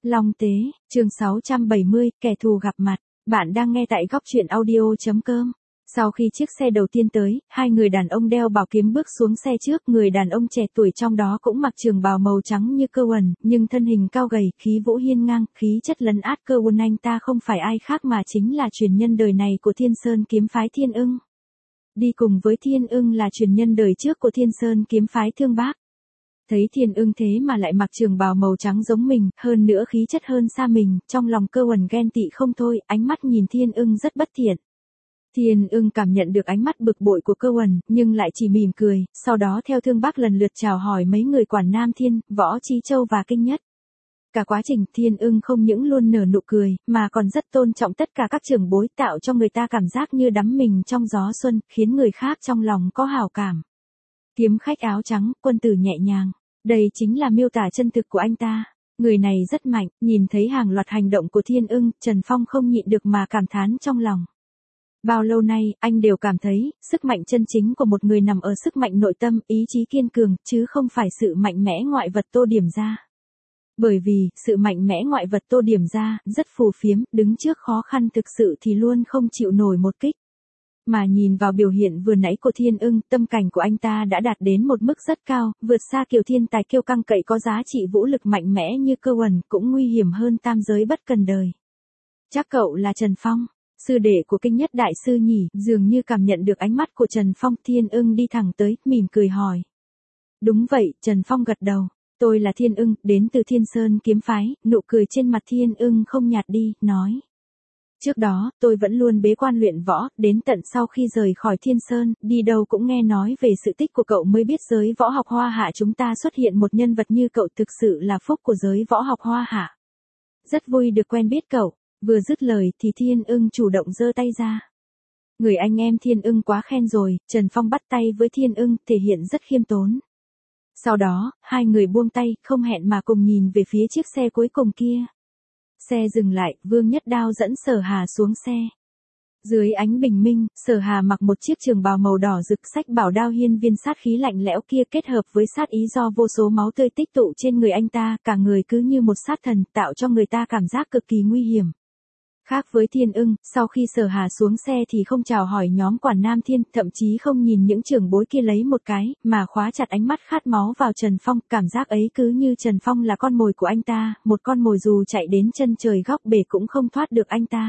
Long Tế, chương 670, kẻ thù gặp mặt. Bạn đang nghe tại góc truyện audio.com. Sau khi chiếc xe đầu tiên tới, hai người đàn ông đeo bảo kiếm bước xuống xe trước. Người đàn ông trẻ tuổi trong đó cũng mặc trường bào màu trắng như cơ quần, nhưng thân hình cao gầy, khí vũ hiên ngang, khí chất lấn át cơ quần. Anh ta không phải ai khác mà chính là truyền nhân đời này của Thiên Sơn kiếm phái Thiên Ưng. Đi cùng với Thiên Ưng là truyền nhân đời trước của Thiên Sơn kiếm phái Thương Bác. Thấy Thiên Ưng thế mà lại mặc trường bào màu trắng giống mình, hơn nữa khí chất hơn xa mình, trong lòng cơ quần ghen tị không thôi, ánh mắt nhìn Thiên Ưng rất bất thiện. Thiên Ưng cảm nhận được ánh mắt bực bội của cơ quần, nhưng lại chỉ mỉm cười, sau đó theo Thương Bác lần lượt chào hỏi mấy người quản Nam Thiên, Võ Chí Châu và Kinh Nhất. Cả quá trình Thiên Ưng không những luôn nở nụ cười, mà còn rất tôn trọng tất cả các trưởng bối, tạo cho người ta cảm giác như đắm mình trong gió xuân, khiến người khác trong lòng có hảo cảm. Kiếm khách áo trắng, quân tử nhẹ nhàng. Đây chính là miêu tả chân thực của anh ta. Người này rất mạnh, nhìn thấy hàng loạt hành động của Thiên Ưng, Trần Phong không nhịn được mà cảm thán trong lòng. Bao lâu nay, anh đều cảm thấy, sức mạnh chân chính của một người nằm ở sức mạnh nội tâm, ý chí kiên cường, chứ không phải sự mạnh mẽ ngoại vật tô điểm ra. Bởi vì, sự mạnh mẽ ngoại vật tô điểm ra, rất phù phiếm, đứng trước khó khăn thực sự thì luôn không chịu nổi một kích. Mà nhìn vào biểu hiện vừa nãy của Thiên Ưng, tâm cảnh của anh ta đã đạt đến một mức rất cao, vượt xa kiểu thiên tài kiêu căng cậy có giá trị vũ lực mạnh mẽ như cơ quần, cũng nguy hiểm hơn tam giới bất cần đời. Chắc cậu là Trần Phong, sư đệ của Kinh Nhất đại sư nhỉ? Dường như cảm nhận được ánh mắt của Trần Phong, Thiên Ưng đi thẳng tới, mỉm cười hỏi. Đúng vậy, Trần Phong gật đầu. Tôi là Thiên Ưng, đến từ Thiên Sơn kiếm phái. Nụ cười trên mặt Thiên Ưng không nhạt đi, nói. Trước đó, tôi vẫn luôn bế quan luyện võ, đến tận sau khi rời khỏi Thiên Sơn, đi đâu cũng nghe nói về sự tích của cậu mới biết giới võ học Hoa Hạ chúng ta xuất hiện một nhân vật như cậu, thực sự là phúc của giới võ học Hoa Hạ. Rất vui được quen biết cậu. Vừa dứt lời thì Thiên Ưng chủ động giơ tay ra. Người anh em Thiên Ưng quá khen rồi, Trần Phong bắt tay với Thiên Ưng, thể hiện rất khiêm tốn. Sau đó, hai người buông tay, không hẹn mà cùng nhìn về phía chiếc xe cuối cùng kia. Xe dừng lại, Vương Nhất Đao dẫn Sở Hà xuống xe. Dưới ánh bình minh, Sở Hà mặc một chiếc trường bào màu đỏ rực, sách bảo đao hiên viên sát khí lạnh lẽo kia kết hợp với sát ý do vô số máu tươi tích tụ trên người anh ta, cả người cứ như một sát thần, tạo cho người ta cảm giác cực kỳ nguy hiểm. Khác với Thiên Ưng, sau khi Sở Hà xuống xe thì không chào hỏi nhóm quản Nam Thiên, thậm chí không nhìn những trưởng bối kia lấy một cái, mà khóa chặt ánh mắt khát máu vào Trần Phong, cảm giác ấy cứ như Trần Phong là con mồi của anh ta, một con mồi dù chạy đến chân trời góc bể cũng không thoát được anh ta.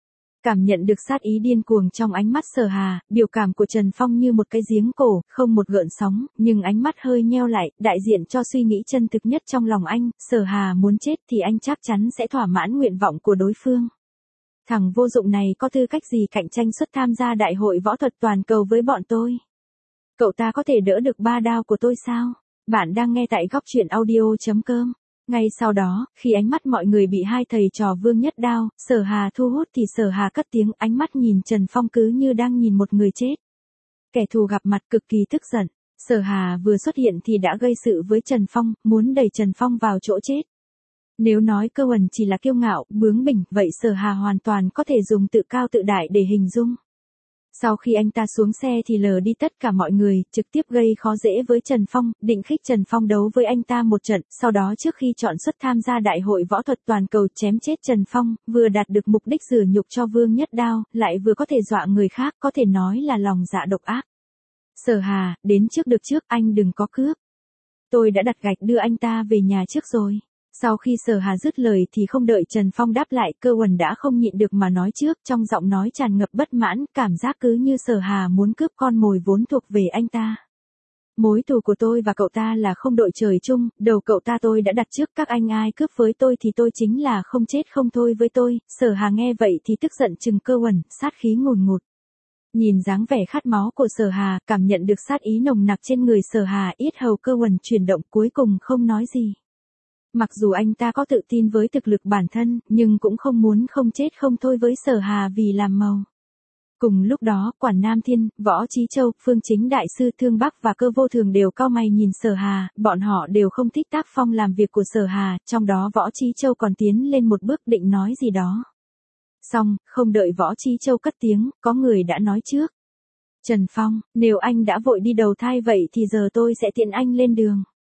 Cảm nhận được sát ý điên cuồng trong ánh mắt Sở Hà, biểu cảm của Trần Phong như một cái giếng cổ, không một gợn sóng, nhưng ánh mắt hơi nheo lại, đại diện cho suy nghĩ chân thực nhất trong lòng anh, Sở Hà muốn chết thì anh chắc chắn sẽ thỏa mãn nguyện vọng của đối phương. Thằng vô dụng này có tư cách gì cạnh tranh suất tham gia đại hội võ thuật toàn cầu với bọn tôi? Cậu ta có thể đỡ được 3 đao của tôi sao? Bạn đang nghe tại góc truyện audio.com. Ngay sau đó, khi ánh mắt mọi người bị hai thầy trò Vương Nhất Đao, Sở Hà thu hút thì Sở Hà cất tiếng, ánh mắt nhìn Trần Phong cứ như đang nhìn một người chết. Kẻ thù gặp mặt cực kỳ tức giận. Sở Hà vừa xuất hiện thì đã gây sự với Trần Phong, muốn đẩy Trần Phong vào chỗ chết. Nếu nói cơ quần chỉ là kiêu ngạo, bướng bỉnh, vậy Sở Hà hoàn toàn có thể dùng tự cao tự đại để hình dung. Sau khi anh ta xuống xe thì lờ đi tất cả mọi người, trực tiếp gây khó dễ với Trần Phong, định khích Trần Phong đấu với anh ta một trận, sau đó trước khi chọn suất tham gia đại hội võ thuật toàn cầu chém chết Trần Phong, vừa đạt được mục đích rửa nhục cho Vương Nhất Đao, lại vừa có thể dọa người khác, có thể nói là lòng dạ độc ác. Sở Hà, đến trước được trước, anh đừng có cướp. Tôi đã đặt gạch đưa anh ta về nhà trước rồi. Sau khi Sở Hà dứt lời thì không đợi Trần Phong đáp lại, cơ quần đã không nhịn được mà nói trước, trong giọng nói tràn ngập bất mãn, cảm giác cứ như Sở Hà muốn cướp con mồi vốn thuộc về anh ta. Mối thù của tôi và cậu ta là không đội trời chung, đầu cậu ta tôi đã đặt trước, các anh ai cướp với tôi thì tôi chính là không chết không thôi với tôi. Sở Hà nghe vậy thì tức giận trừng cơ quần, sát khí ngùn ngụt. Nhìn dáng vẻ khát máu của Sở Hà, cảm nhận được sát ý nồng nặc trên người Sở Hà, yết hầu cơ quần chuyển động, cuối cùng không nói gì. Mặc dù anh ta có tự tin với thực lực bản thân, nhưng cũng không muốn không chết không thôi với Sở Hà vì làm màu. Cùng lúc đó, quản Nam Thiên, Võ Chí Châu, Phương Chính đại sư Thương Bác và Cơ Vô Thường đều cau mày nhìn Sở Hà, bọn họ đều không thích tác phong làm việc của Sở Hà, trong đó Võ Chí Châu còn tiến lên một bước định nói gì đó. Xong, không đợi Võ Chí Châu cất tiếng, có người đã nói trước. Trần Phong, nếu anh đã vội đi đầu thai vậy thì giờ tôi sẽ tiện anh lên đường.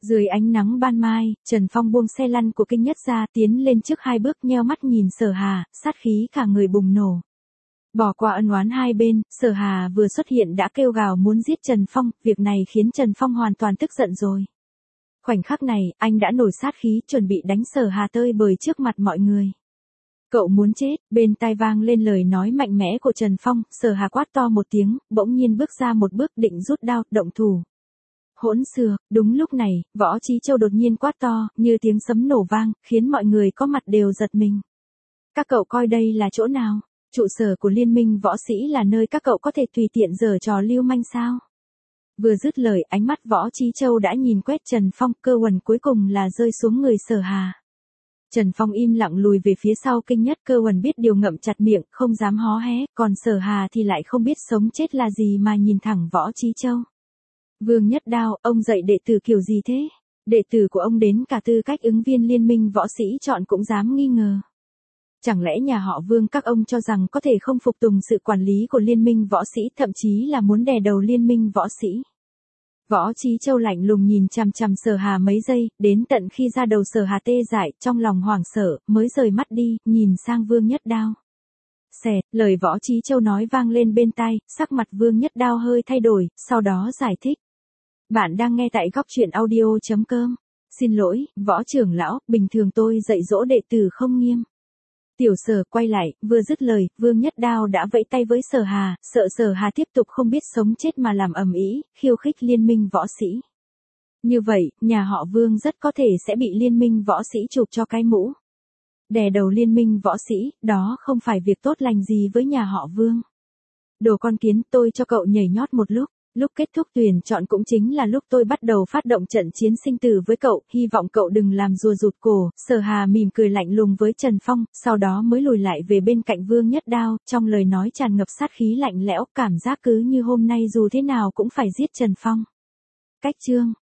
Dưới ánh nắng ban mai, Trần Phong buông xe lăn của Kinh Nhất ra, tiến lên trước 2 bước, nheo mắt nhìn Sở Hà, sát khí cả người bùng nổ. Bỏ qua ân oán hai bên, Sở Hà vừa xuất hiện đã kêu gào muốn giết Trần Phong, việc này khiến Trần Phong hoàn toàn tức giận rồi. Khoảnh khắc này, anh đã nổi sát khí, chuẩn bị đánh Sở Hà tơi bời trước mặt mọi người. Cậu muốn chết, bên tai vang lên lời nói mạnh mẽ của Trần Phong, Sở Hà quát to một tiếng, bỗng nhiên bước ra một bước định rút đao, động thủ. Hỗn xược, đúng lúc này, Võ Chí Châu đột nhiên quát to, như tiếng sấm nổ vang, khiến mọi người có mặt đều giật mình. Các cậu coi đây là chỗ nào? Trụ sở của Liên minh võ sĩ là nơi các cậu có thể tùy tiện giở trò lưu manh sao? Vừa dứt lời, ánh mắt Võ Chí Châu đã nhìn quét Trần Phong, cơ quần cuối cùng là rơi xuống người Sở Hà. Trần Phong im lặng lùi về phía sau Kinh Nhất, cơ quần biết điều ngậm chặt miệng, không dám hó hé, còn Sở Hà thì lại không biết sống chết là gì mà nhìn thẳng Võ Chí Châu. Vương Nhất Đao, ông dạy đệ tử kiểu gì thế? Đệ tử của ông đến cả tư cách ứng viên liên minh võ sĩ chọn cũng dám nghi ngờ. Chẳng lẽ nhà họ Vương các ông cho rằng có thể không phục tùng sự quản lý của liên minh võ sĩ, thậm chí là muốn đè đầu liên minh võ sĩ? Võ Chí Châu lạnh lùng nhìn chằm chằm Sở Hà mấy giây, đến tận khi da đầu Sở Hà tê dại, trong lòng hoảng sợ, mới rời mắt đi, nhìn sang Vương Nhất Đao. Xẹt, lời Võ Chí Châu nói vang lên bên tai, sắc mặt Vương Nhất Đao hơi thay đổi, sau đó giải thích. Bạn đang nghe tại góc truyện audio.com. Xin lỗi, Võ trưởng lão, bình thường tôi dạy dỗ đệ tử không nghiêm. Tiểu Sở quay lại, vừa dứt lời, Vương Nhất Đao đã vẫy tay với Sở Hà, sợ Sở Hà tiếp tục không biết sống chết mà làm ầm ĩ, khiêu khích liên minh võ sĩ. Như vậy, nhà họ Vương rất có thể sẽ bị liên minh võ sĩ chụp cho cái mũ. Đè đầu liên minh võ sĩ, đó không phải việc tốt lành gì với nhà họ Vương. Đồ con kiến, tôi cho cậu nhảy nhót một lúc. Lúc kết thúc tuyển chọn cũng chính là lúc tôi bắt đầu phát động trận chiến sinh tử với cậu, hy vọng cậu đừng làm rùa rụt cổ. Sở Hà mỉm cười lạnh lùng với Trần Phong, sau đó mới lùi lại về bên cạnh Vương Nhất Đao, trong lời nói tràn ngập sát khí lạnh lẽo, cảm giác cứ như hôm nay dù thế nào cũng phải giết Trần Phong. Cách chương